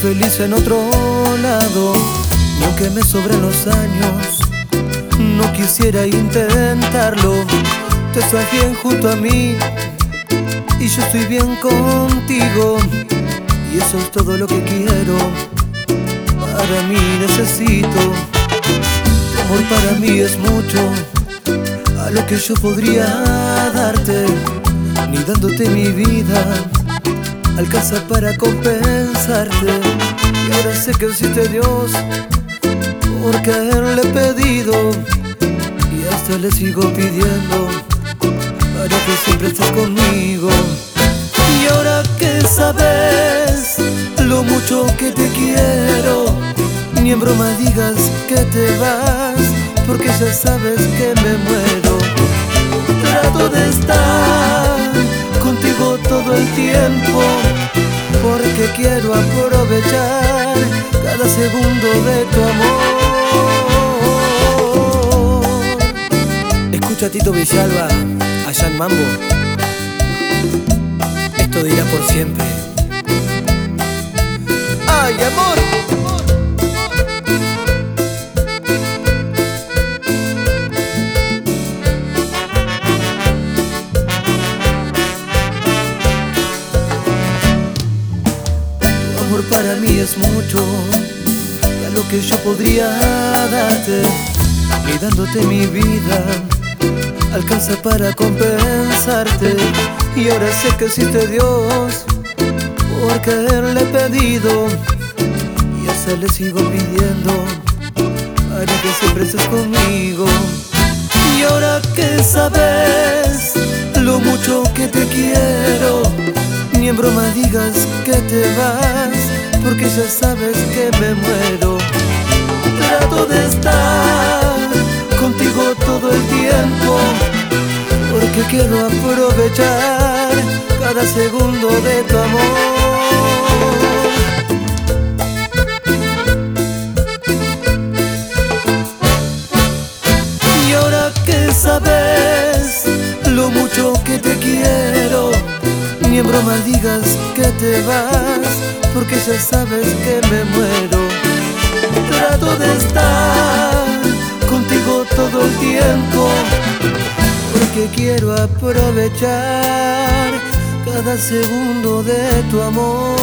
feliz en otro lado. Y aunque me sobren los años, no quisiera intentarlo. Tú estás bien junto a mí y yo estoy bien contigo, y eso es todo lo que quiero. Para mí necesito, tu amor para mí es mucho, a lo que yo podría darte, ni dándote mi vida alcanza para compensarte. Y ahora sé que existe Dios, porque a Él le he pedido y hasta le sigo pidiendo, para que siempre estés conmigo. Y ahora que sabes lo mucho que te quiero, ni en broma digas que te vas, porque ya sabes que me muero. Trato de estar contigo todo el tiempo, porque quiero aprovechar cada segundo de tu amor. Escucha a Tito Villalba, allá en Mambo. Esto dirá por siempre. ¡Ay, amor! Tu amor para mí es mucho, y a lo que yo podría darte, y dándote mi vida alcanza para compensarte. Y ahora sé que existe Dios, porque a Él le he pedido y hasta le sigo pidiendo, para que siempre estés conmigo. Y ahora que sabes lo mucho que te quiero, ni en broma digas que te vas, porque ya sabes que me muero. Trato de estar contigo todo el tiempo, porque quiero aprovechar cada segundo de tu amor. Y ahora que sabes lo mucho que te quiero, ni en broma digas que te vas, porque ya sabes que me muero. Trato de estar contigo todo el tiempo, porque quiero aprovechar cada segundo de tu amor.